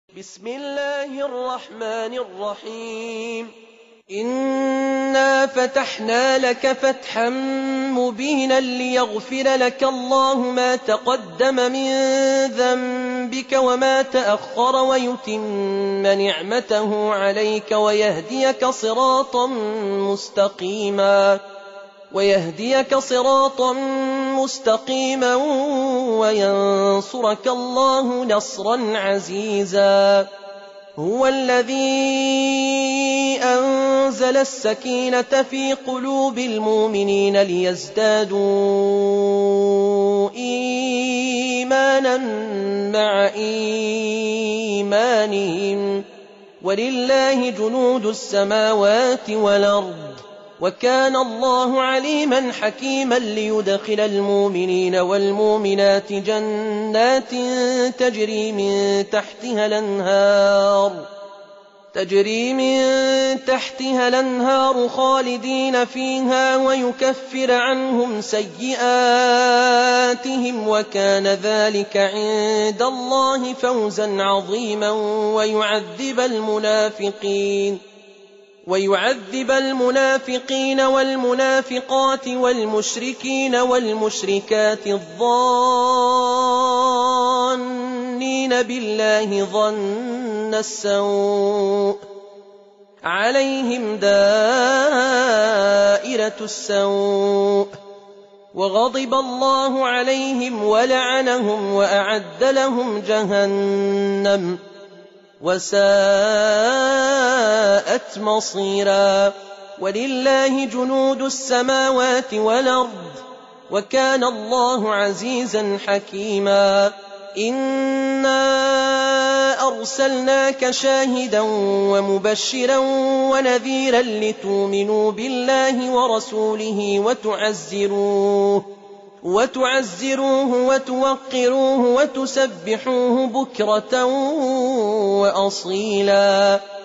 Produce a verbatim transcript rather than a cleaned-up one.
بسم الله الرحمن الرحيم إنا فتحنا لك فتحا مبينا ليغفر لك الله ما تقدم من ذنبك وما تأخر ويتم نعمته عليك ويهديك صراطا مستقيما ويهديك صراطا مستقيما وينصرك الله نصرا عزيزا هو الذي أنزل السكينة في قلوب المؤمنين ليزدادوا إيمانا مع إيمانهم ولله جنود السماوات والأرض وكان الله عليما حكيما ليدخل المؤمنين والمؤمنات جنات تجري من تحتها الأنهار تجري من تحتها الأنهار خالدين فيها ويكفر عنهم سيئاتهم وكان ذلك عند الله فوزا عظيما ويعذب المنافقين ويعذب المنافقين والمنافقات والمشركين والمشركات الظانين بالله ظن السوء عليهم دائرة السوء وغضب الله عليهم ولعنهم وأعد لهم جهنم وساءت مصيرا ولله جنود السماوات والأرض وكان الله عزيزا حكيما إنا أرسلناك شاهدا ومبشرا ونذيرا لتؤمنوا بالله ورسوله وتعزروه وتعزروه وتوقروه وتسبحوه بكرة وأصيلا